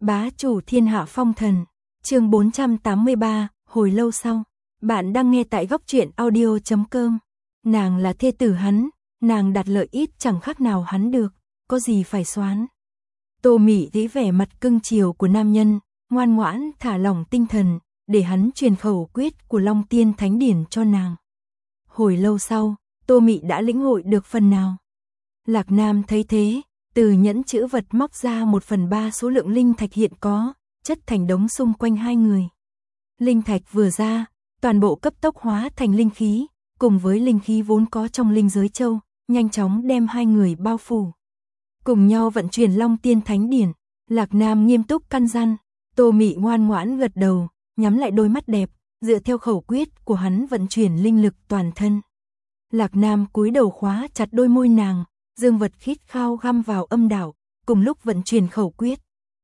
Bá chủ thiên hạ phong thần, chương 483, hồi lâu sau. Bạn đang nghe tại góc truyện audio.com. Nàng là thê tử hắn, nàng đặt lợi ít chẳng khác nào hắn được, có gì phải xoán. Tô Mị thấy vẻ mặt cưng chiều của nam nhân, ngoan ngoãn thả lỏng tinh thần, để hắn truyền khẩu quyết của Long Tiên Thánh Điển cho nàng. Hồi lâu sau, Tô Mị đã lĩnh hội được phần nào. Lạc Nam thấy thế, từ nhẫn chữ vật móc ra 1/3 số lượng linh thạch hiện có, chất thành đống xung quanh hai người. Linh thạch vừa ra, toàn bộ cấp tốc hóa thành linh khí, cùng với linh khí vốn có trong linh giới châu, nhanh chóng đem hai người bao phủ. Cùng nhau vận chuyển Long Tiên Thánh Điển, Lạc Nam nghiêm túc căn dặn, Tô Mị ngoan ngoãn gật đầu, nhắm lại đôi mắt đẹp, dựa theo khẩu quyết của hắn vận chuyển linh lực toàn thân. Lạc Nam cúi đầu khóa chặt đôi môi nàng, dương vật khít khao găm vào âm đạo, cùng lúc vận chuyển khẩu quyết.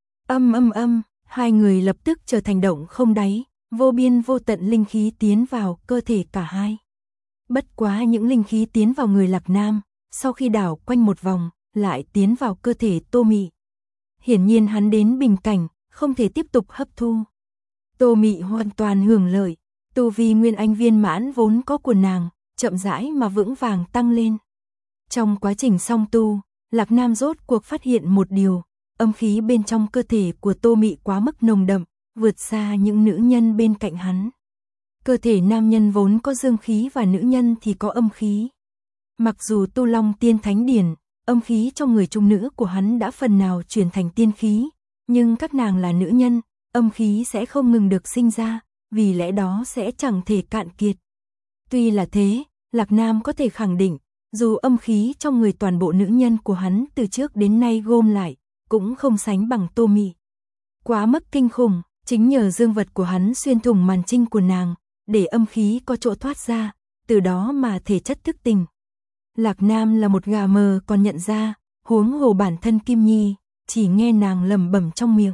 Âm, hai người lập tức trở thành động không đáy, vô biên vô tận linh khí tiến vào cơ thể cả hai. Bất quá những linh khí tiến vào người Lạc Nam, sau khi đảo quanh một vòng, lại tiến vào cơ thể Tô Mị. Hiển nhiên hắn đến bình cảnh, không thể tiếp tục hấp thu. Tô Mị hoàn toàn hưởng lợi, tu vi nguyên anh viên mãn vốn có của nàng, chậm rãi mà vững vàng tăng lên. Trong quá trình song tu, Lạc Nam rốt cuộc phát hiện một điều, âm khí bên trong cơ thể của Tô Mị quá mức nồng đậm, vượt xa những nữ nhân bên cạnh hắn. Cơ thể nam nhân vốn có dương khí và nữ nhân thì có âm khí. Mặc dù tu Long Tiên Thánh Điển, âm khí trong người trung nữ của hắn đã phần nào chuyển thành tiên khí, nhưng các nàng là nữ nhân, âm khí sẽ không ngừng được sinh ra, vì lẽ đó sẽ chẳng thể cạn kiệt. Tuy là thế, Lạc Nam có thể khẳng định, dù âm khí trong người toàn bộ nữ nhân của hắn từ trước đến nay gom lại, cũng không sánh bằng Tô Mị. Quá mức kinh khủng, chính nhờ dương vật của hắn xuyên thủng màn trinh của nàng, để âm khí có chỗ thoát ra, từ đó mà thể chất thức tỉnh. Lạc Nam là một gà mờ còn nhận ra, huống hồ bản thân Kim Nhi, chỉ nghe nàng lẩm bẩm trong miệng.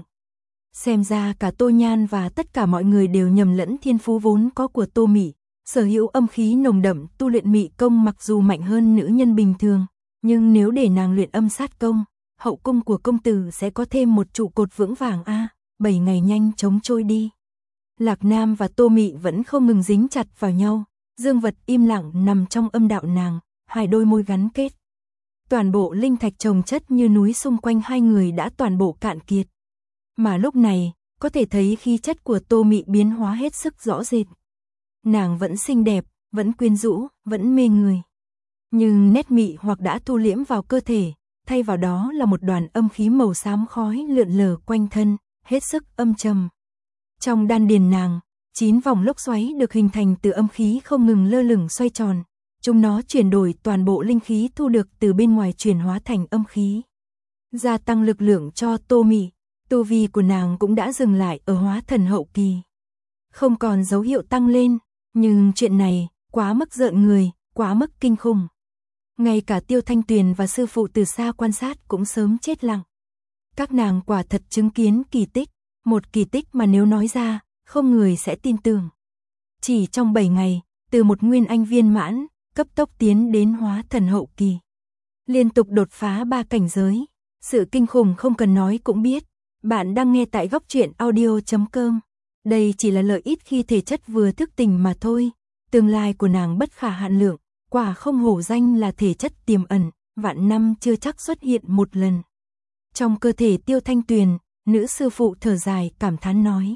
Xem ra cả Tô Nhan và tất cả mọi người đều nhầm lẫn thiên phú vốn có của Tô Mị. Sở hữu âm khí nồng đậm, tu luyện mị công mặc dù mạnh hơn nữ nhân bình thường, nhưng nếu để nàng luyện âm sát công, hậu cung của công tử sẽ có thêm một trụ cột vững vàng 7 ngày nhanh chóng trôi đi. Lạc Nam và Tô Mị vẫn không ngừng dính chặt vào nhau, dương vật im lặng nằm trong âm đạo nàng, hai đôi môi gắn kết. Toàn bộ linh thạch chồng chất như núi xung quanh hai người đã toàn bộ cạn kiệt. Mà lúc này, có thể thấy khí chất của Tô Mị biến hóa hết sức rõ rệt. Nàng vẫn xinh đẹp, vẫn quyến rũ, vẫn mê người. Nhưng nét mị hoặc đã thu liễm vào cơ thể, thay vào đó là một đoàn âm khí màu xám khói lượn lờ quanh thân, hết sức âm trầm. Trong đan điền nàng, 9 vòng lốc xoáy được hình thành từ âm khí không ngừng lơ lửng xoay tròn. Chúng nó chuyển đổi toàn bộ linh khí thu được từ bên ngoài chuyển hóa thành âm khí. Gia tăng lực lượng cho Tô Mị, tu vi của nàng cũng đã dừng lại ở hóa thần hậu kỳ. Không còn dấu hiệu tăng lên. Nhưng chuyện này, quá mức rợn người, quá mức kinh khủng. Ngay cả Tiêu Thanh Tuyền và sư phụ từ xa quan sát cũng sớm chết lặng. Các nàng quả thật chứng kiến kỳ tích, một kỳ tích mà nếu nói ra, không người sẽ tin tưởng. Chỉ trong 7 ngày, từ một nguyên anh viên mãn, cấp tốc tiến đến hóa thần hậu kỳ. Liên tục đột phá 3 cảnh giới, sự kinh khủng không cần nói cũng biết. Bạn đang nghe tại góc truyện audio.com. Đây chỉ là lợi ích khi thể chất vừa thức tỉnh mà thôi, tương lai của nàng bất khả hạn lượng, quả không hổ danh là thể chất tiềm ẩn, vạn năm chưa chắc xuất hiện một lần. Trong cơ thể Tiêu Thanh Tuyền, nữ sư phụ thở dài cảm thán nói.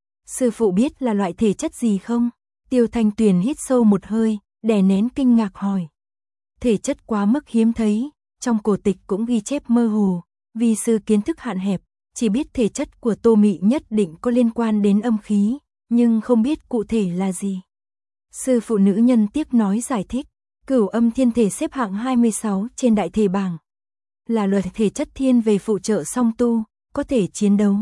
Sư phụ biết là loại thể chất gì không? Tiêu Thanh Tuyền hít sâu một hơi, đè nén kinh ngạc hỏi. Thể chất quá mức hiếm thấy, trong cổ tịch cũng ghi chép mơ hồ, vì sư kiến thức hạn hẹp. Chỉ biết thể chất của Tô Mị nhất định có liên quan đến âm khí, nhưng không biết cụ thể là gì. Sư phụ nữ nhân tiếc nói giải thích, Cửu Âm Thiên Thể xếp hạng 26 trên đại thể bảng. Là loại thể chất thiên về phụ trợ song tu, có thể chiến đấu.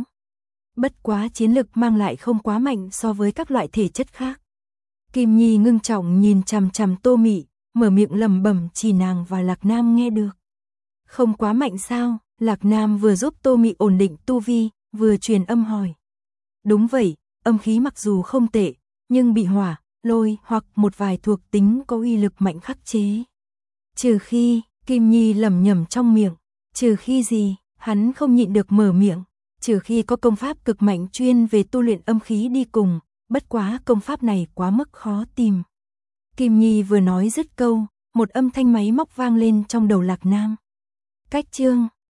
Bất quá chiến lực mang lại không quá mạnh so với các loại thể chất khác. Kim Nhi ngưng trọng nhìn chằm chằm Tô Mị, mở miệng lẩm bẩm chỉ nàng và Lạc Nam nghe được. Không quá mạnh sao? Lạc Nam vừa giúp Tô Mị ổn định tu vi, vừa truyền âm hỏi. Đúng vậy, âm khí mặc dù không tệ, nhưng bị hỏa, lôi hoặc một vài thuộc tính có uy lực mạnh khắc chế. Trừ khi, Kim Nhi lẩm nhẩm trong miệng, trừ khi gì, hắn không nhịn được mở miệng. trừ khi có công pháp cực mạnh chuyên về tu luyện âm khí đi cùng, bất quá công pháp này quá mức khó tìm. Kim Nhi vừa nói dứt câu, một âm thanh máy móc vang lên trong đầu Lạc Nam. Cách chương